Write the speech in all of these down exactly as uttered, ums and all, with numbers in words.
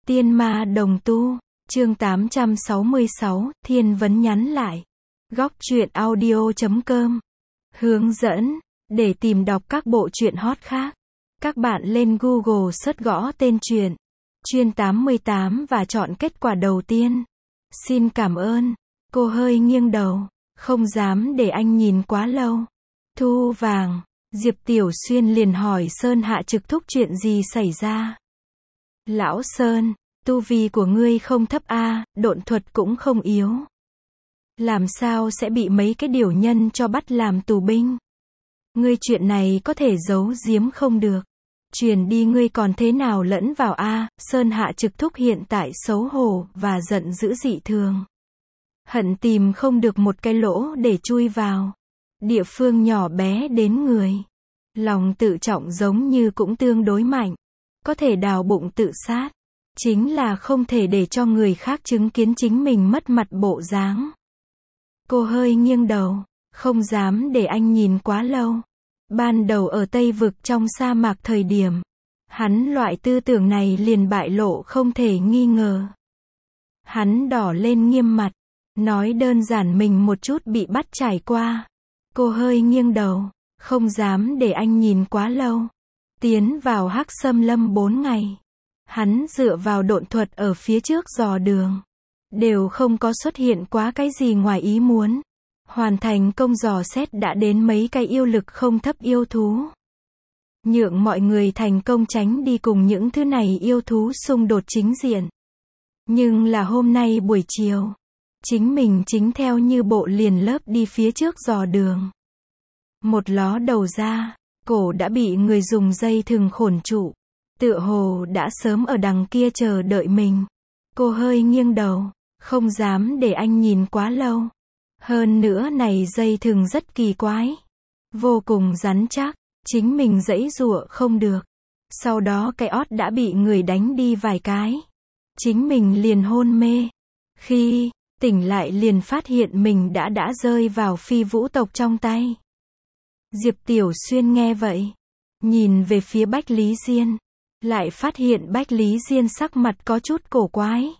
Tiên ma đồng tu, chương tám trăm sáu mươi sáu, Thiên vấn nhắn lại. Góc truyện audio chấm com. Hướng dẫn, để tìm đọc các bộ truyện hot khác. Các bạn lên Google search gõ tên truyện, Chuyên tám mươi tám và chọn kết quả đầu tiên. Xin cảm ơn. Cô hơi nghiêng đầu, không dám để anh nhìn quá lâu. Thu vàng, Diệp Tiểu Xuyên liền hỏi Sơn Hạ Trực Thúc chuyện gì xảy ra. Lão Sơn, tu vi của ngươi không thấp a, độn thuật cũng không yếu. Làm sao sẽ bị mấy cái điều nhân cho bắt làm tù binh? Ngươi chuyện này có thể giấu giếm không được. Truyền đi ngươi còn thế nào lẫn vào a, Sơn Hạ Trực Thúc hiện tại xấu hổ và giận dữ dị thường. Hận tìm không được một cái lỗ để chui vào. Địa phương nhỏ bé đến người. Lòng tự trọng giống như cũng tương đối mạnh. Có thể đào bụng tự sát. Chính là không thể để cho người khác chứng kiến chính mình mất mặt bộ dáng. Cô hơi nghiêng đầu, không dám để anh nhìn quá lâu. Ban đầu ở Tây Vực trong sa mạc thời điểm, hắn loại tư tưởng này liền bại lộ không thể nghi ngờ. Hắn đỏ lên nghiêm mặt, nói đơn giản mình một chút bị bắt trải qua. Cô hơi nghiêng đầu, không dám để anh nhìn quá lâu. Tiến vào Hắc Xâm Lâm bốn ngày. Hắn dựa vào độn thuật ở phía trước dò đường. Đều không có xuất hiện quá cái gì ngoài ý muốn. Hoàn thành công dò xét đã đến mấy cái yêu lực không thấp yêu thú. Nhượng mọi người thành công tránh đi cùng những thứ này yêu thú xung đột chính diện. Nhưng là hôm nay buổi chiều, chính mình chính theo như bộ liền lớp đi phía trước dò đường. Một ló đầu ra, cổ đã bị người dùng dây thừng khổn trụ. Tựa hồ đã sớm ở đằng kia chờ đợi mình. Cô hơi nghiêng đầu, không dám để anh nhìn quá lâu. Hơn nữa này dây thừng rất kỳ quái. Vô cùng rắn chắc, chính mình giãy giụa không được. Sau đó cái ót đã bị người đánh đi vài cái. Chính mình liền hôn mê. Khi tỉnh lại liền phát hiện mình đã đã rơi vào phi vũ tộc trong tay. Diệp Tiểu Xuyên nghe vậy, nhìn về phía Bách Lý Diên. Lại phát hiện Bách Lý Diên sắc mặt có chút cổ quái.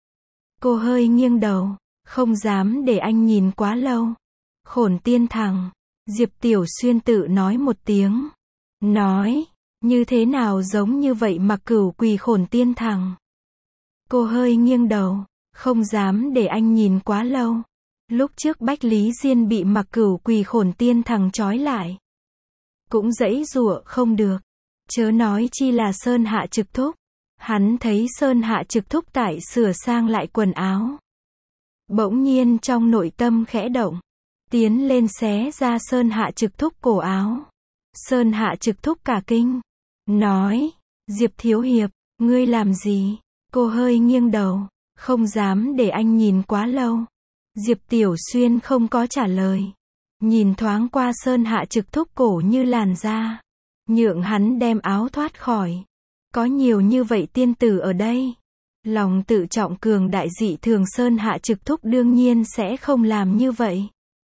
Cô hơi nghiêng đầu, không dám để anh nhìn quá lâu. Khổn tiên thằng, Diệp Tiểu Xuyên tự nói một tiếng. Nói, như thế nào giống như vậy Mặc Cửu quỳ khổn tiên thằng. Cô hơi nghiêng đầu, không dám để anh nhìn quá lâu. Lúc trước Bách Lý Diên bị Mặc Cửu quỳ khổn tiên thằng trói lại. Cũng giãy giụa không được. Chớ nói chi là Sơn Hạ Trực Thúc. Hắn thấy Sơn Hạ Trực Thúc tại sửa sang lại quần áo. Bỗng nhiên trong nội tâm khẽ động. Tiến lên xé ra Sơn Hạ Trực Thúc cổ áo. Sơn Hạ Trực Thúc cả kinh. Nói, Diệp Thiếu Hiệp, ngươi làm gì? Cô hơi nghiêng đầu, không dám để anh nhìn quá lâu. Diệp Tiểu Xuyên không có trả lời. Nhìn thoáng qua Sơn Hạ Trực Thúc cổ như làn da. Nhượng hắn đem áo thoát khỏi. Có nhiều như vậy tiên tử ở đây. Lòng tự trọng cường đại dị thường Sơn Hạ Trực Thúc đương nhiên sẽ không làm như vậy.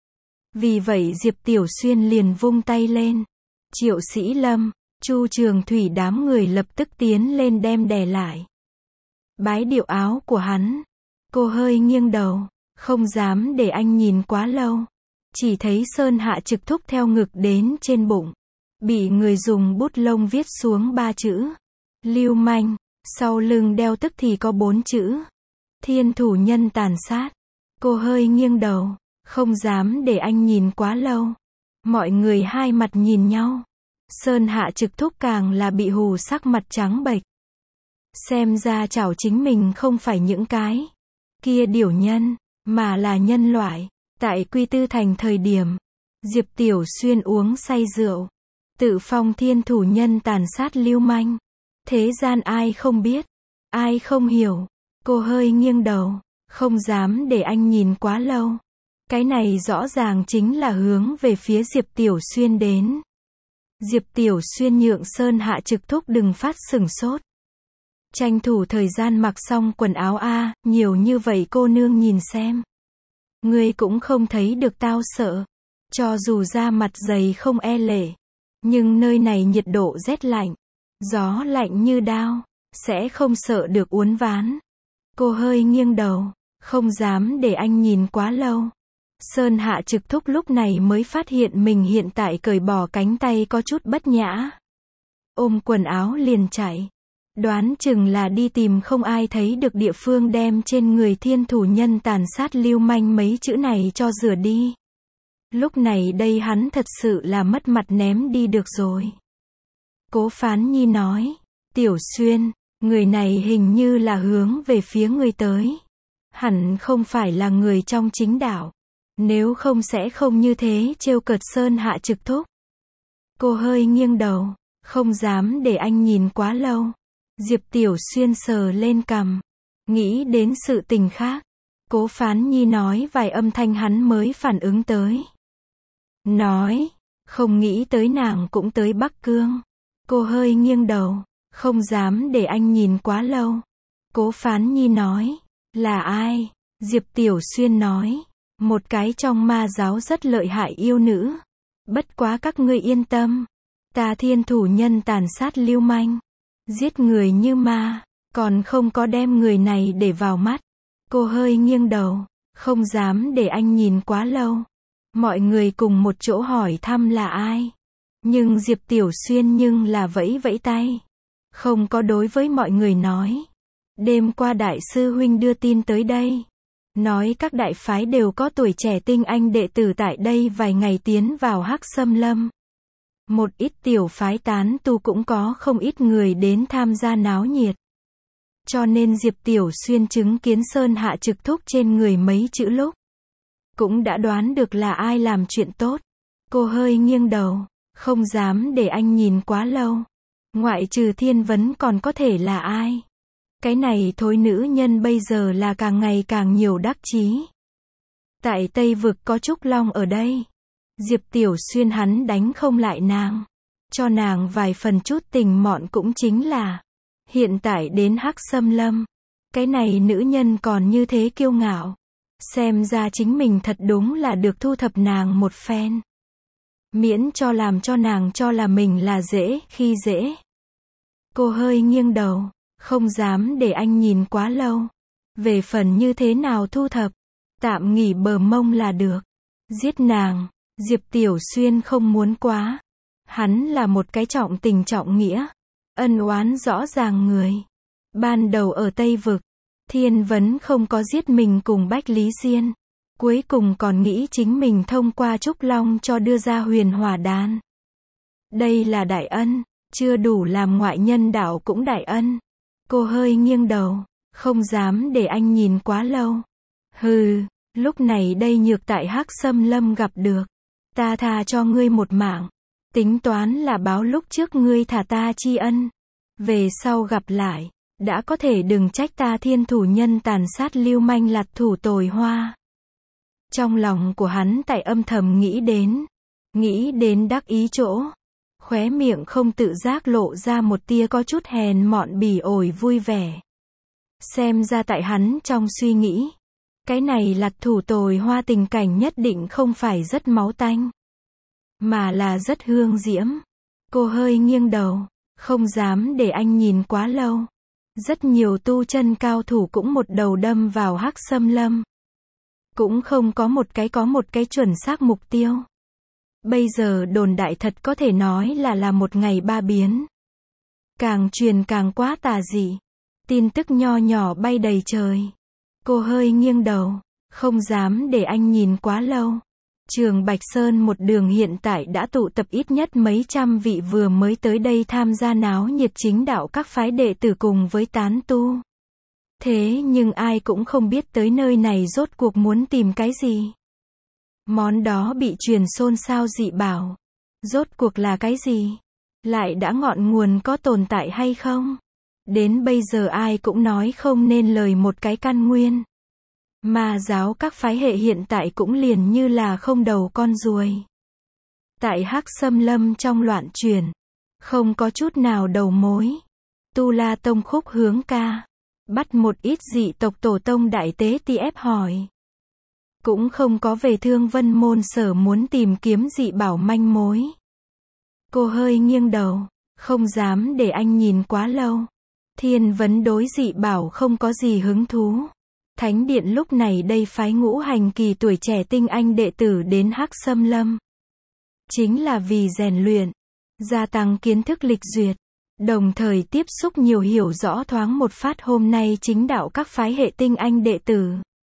Vì vậy Diệp Tiểu Xuyên liền vung tay lên. Triệu Sĩ Lâm, Chu Trường Thủy đám người lập tức tiến lên đem đè lại. Bái điệu áo của hắn. Cô hơi nghiêng đầu, không dám để anh nhìn quá lâu. Chỉ thấy Sơn Hạ Trực Thúc theo ngực đến trên bụng. Bị người dùng bút lông viết xuống ba chữ. Lưu manh. Sau lưng đeo tức thì có bốn chữ. Thiên thủ nhân tàn sát. Cô hơi nghiêng đầu, không dám để anh nhìn quá lâu. Mọi người hai mặt nhìn nhau. Sơn Hạ Trực Thúc càng là bị hù sắc mặt trắng bệch. Xem ra chảo chính mình không phải những cái kia điểu nhân, mà là nhân loại. Tại Quy Tư Thành thời điểm, Diệp Tiểu Xuyên uống say rượu. Tự phong thiên thủ nhân tàn sát lưu manh. Thế gian ai không biết, ai không hiểu. Cô hơi nghiêng đầu, không dám để anh nhìn quá lâu. Cái này rõ ràng chính là hướng về phía Diệp Tiểu Xuyên đến. Diệp Tiểu Xuyên nhượng Sơn Hạ Trực Thúc đừng phát sửng sốt. Tranh thủ thời gian mặc xong quần áo a, nhiều như vậy cô nương nhìn xem. Ngươi cũng không thấy được tao sợ. Cho dù da mặt dày không e lệ. Nhưng nơi này nhiệt độ rét lạnh. Gió lạnh như đao. sẽ không sợ được uốn ván. Cô hơi nghiêng đầu, không dám để anh nhìn quá lâu. Sơn Hạ Trực Thúc lúc này mới phát hiện mình hiện tại cởi bỏ cánh tay có chút bất nhã. Ôm quần áo liền chạy. Đoán chừng là đi tìm không ai thấy được địa phương đem trên người thiên thủ nhân tàn sát lưu manh mấy chữ này cho rửa đi. Lúc này đây hắn thật sự là mất mặt ném đi được rồi. Cố Phán Nhi nói, Tiểu Xuyên, người này hình như là hướng về phía người tới. Hẳn không phải là người trong chính đạo. Nếu không sẽ không như thế trêu cợt Sơn Hạ Trực Thúc. Cô hơi nghiêng đầu, không dám để anh nhìn quá lâu. Diệp Tiểu Xuyên sờ lên cằm, nghĩ đến sự tình khác. Cố Phán Nhi nói vài âm thanh hắn mới phản ứng tới. Nói, không nghĩ tới nàng cũng tới Bắc Cương. Cô hơi nghiêng đầu, không dám để anh nhìn quá lâu. Cố Phán Nhi nói, là ai? Diệp Tiểu Xuyên nói, một cái trong ma giáo rất lợi hại yêu nữ. Bất quá các ngươi yên tâm, ta thiên thủ nhân tàn sát lưu manh, giết người như ma, còn không có đem người này để vào mắt. Cô hơi nghiêng đầu, không dám để anh nhìn quá lâu. Mọi người cùng một chỗ hỏi thăm là ai. Nhưng Diệp Tiểu Xuyên nhưng là vẫy vẫy tay. Không có đối với mọi người nói. Đêm qua đại sư huynh đưa tin tới đây. Nói các đại phái đều có tuổi trẻ tinh anh đệ tử tại đây vài ngày tiến vào Hắc Xâm Lâm. Một ít tiểu phái tán tu cũng có không ít người đến tham gia náo nhiệt. Cho nên Diệp Tiểu Xuyên chứng kiến Sơn Hạ Trực Thúc trên người mấy chữ lúc. Cũng đã đoán được là ai làm chuyện tốt. Cô hơi nghiêng đầu, không dám để anh nhìn quá lâu. Ngoại trừ Thiên Vấn còn có thể là ai? Cái này thối nữ nhân bây giờ là càng ngày càng nhiều đắc chí. Tại Tây Vực có Trúc Long ở đây. Diệp Tiểu Xuyên hắn đánh không lại nàng. Cho nàng vài phần chút tình mọn cũng chính là. Hiện tại đến Hắc Xâm Lâm. Cái này nữ nhân còn như thế kiêu ngạo. Xem ra chính mình thật đúng là được thu thập nàng một phen. Miễn cho làm cho nàng cho là mình là dễ khi dễ. Cô hơi nghiêng đầu, không dám để anh nhìn quá lâu. Về phần như thế nào thu thập, tạm nghỉ bờ mông là được. Giết nàng, Diệp Tiểu Xuyên không muốn quá. Hắn là một cái trọng tình trọng nghĩa, ân oán rõ ràng người. Ban đầu ở Tây Vực, Thiên Vấn không có giết mình cùng Bách Lý Diên. Cuối cùng còn nghĩ chính mình thông qua Trúc Long cho đưa ra huyền hỏa đan. Đây là đại ân, chưa đủ làm ngoại nhân đạo cũng đại ân. Cô hơi nghiêng đầu, không dám để anh nhìn quá lâu. Hừ, lúc này đây nhược tại Hắc Xâm Lâm gặp được. Ta tha cho ngươi một mạng. Tính toán là báo lúc trước ngươi thả ta tri ân. Về sau gặp lại, đã có thể đừng trách ta thiên thủ nhân tàn sát lưu manh lạt thủ tồi hoa. Trong lòng của hắn tại âm thầm nghĩ đến. Nghĩ đến đắc ý chỗ. Khóe miệng không tự giác lộ ra một tia có chút hèn mọn bỉ ổi vui vẻ. Xem ra tại hắn trong suy nghĩ. Cái này lạt thủ tồi hoa tình cảnh nhất định không phải rất máu tanh. Mà là rất hương diễm. Cô hơi nghiêng đầu. Không dám để anh nhìn quá lâu. Rất nhiều tu chân cao thủ cũng một đầu đâm vào Hắc Xâm Lâm. Cũng không có một cái có một cái chuẩn xác mục tiêu. Bây giờ đồn đại thật có thể nói là là một ngày ba biến. Càng truyền càng quá tà dị. Tin tức nho nhỏ bay đầy trời. Cô hơi nghiêng đầu, không dám để anh nhìn quá lâu. Trường Bạch Sơn một đường hiện tại đã tụ tập ít nhất mấy trăm vị vừa mới tới đây tham gia náo nhiệt chính đạo các phái đệ tử cùng với tán tu. Thế nhưng ai cũng không biết tới nơi này rốt cuộc muốn tìm cái gì. Món đó bị truyền xôn xao dị bảo. Rốt cuộc là cái gì? Lại đã ngọn nguồn có tồn tại hay không? Đến bây giờ ai cũng nói không nên lời một cái căn nguyên. Ma giáo các phái hệ hiện tại cũng liền như là không đầu con ruồi. Tại Hắc Xâm Lâm trong loạn chuyển. Không có chút nào đầu mối. Tu La Tông Khúc Hướng Ca. Bắt một ít dị tộc tổ tông đại tế ti ép hỏi. Cũng không có về Thương Vân Môn Sở muốn tìm kiếm dị bảo manh mối. Cô hơi nghiêng đầu, không dám để anh nhìn quá lâu. Thiên Vấn đối dị bảo không có gì hứng thú. Thánh điện lúc này đây phái ngũ hành kỳ tuổi trẻ tinh anh đệ tử đến Hắc Xâm Lâm. Chính là vì rèn luyện, gia tăng kiến thức lịch duyệt, đồng thời tiếp xúc nhiều hiểu rõ thoáng một phát hôm nay chính đạo các phái hệ tinh anh đệ tử.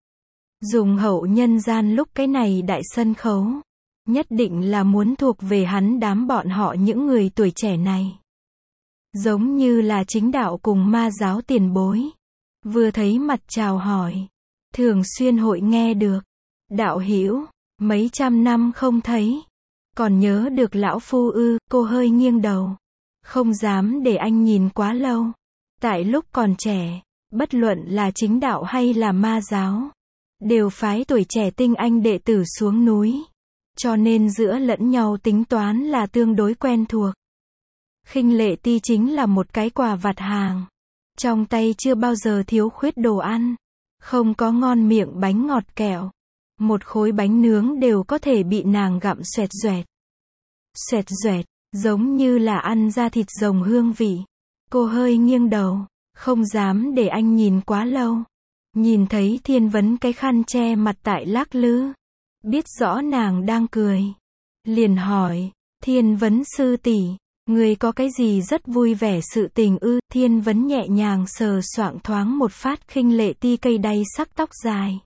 Dùng hậu nhân gian lúc cái này đại sân khấu, nhất định là muốn thuộc về hắn đám bọn họ những người tuổi trẻ này. Giống như là chính đạo cùng ma giáo tiền bối. Vừa thấy mặt chào hỏi. Thường xuyên hội nghe được. Đạo hữu, mấy trăm năm không thấy. Còn nhớ được lão phu ư, cô hơi nghiêng đầu. Không dám để anh nhìn quá lâu. Tại lúc còn trẻ, bất luận là chính đạo hay là ma giáo, đều phái tuổi trẻ tinh anh đệ tử xuống núi. Cho nên giữa lẫn nhau tính toán là tương đối quen thuộc. Khinh Lệ Ti chính là một cái quà vặt hàng. Trong tay chưa bao giờ thiếu khuyết đồ ăn. Không có ngon miệng bánh ngọt kẹo. Một khối bánh nướng đều có thể bị nàng gặm xoẹt xoẹt. Xoẹt xoẹt, giống như là ăn ra thịt rồng hương vị. Cô hơi nghiêng đầu, không dám để anh nhìn quá lâu. Nhìn thấy Thiên Vấn cái khăn che mặt tại lắc lư. Biết rõ nàng đang cười. Liền hỏi, Thiên Vấn sư tỷ, người có cái gì rất vui vẻ sự tình ư? Thiên Vấn nhẹ nhàng sờ soạng thoáng một phát Khinh Lệ Ti cây đay sắc tóc dài.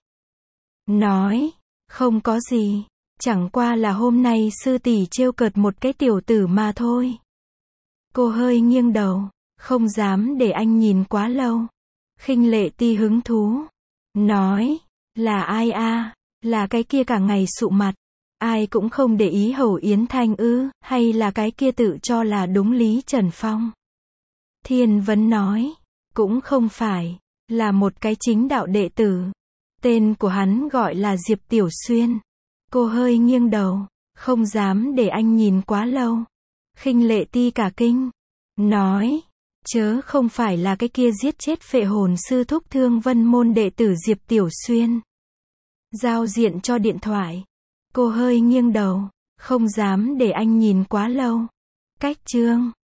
Nói, không có gì, chẳng qua là hôm nay sư tỷ trêu cợt một cái tiểu tử mà thôi. Cô hơi nghiêng đầu, không dám để anh nhìn quá lâu. Khinh Lệ Ti hứng thú. Nói, là ai a? Là cái kia cả ngày sụ mặt. Ai cũng không để ý Hầu Yến Thanh ư, hay là cái kia tự cho là đúng Lý Trần Phong? Thiên Vấn nói, cũng không phải, là một cái chính đạo đệ tử. Tên của hắn gọi là Diệp Tiểu Xuyên. Cô hơi nghiêng đầu, không dám để anh nhìn quá lâu. Khinh Lệ Ti cả kinh. Nói, chớ không phải là cái kia giết chết Phệ Hồn sư thúc Thương Vân môn đệ tử Diệp Tiểu Xuyên. Giao diện cho điện thoại. Cô hơi nghiêng đầu, không dám để anh nhìn quá lâu. Cách chương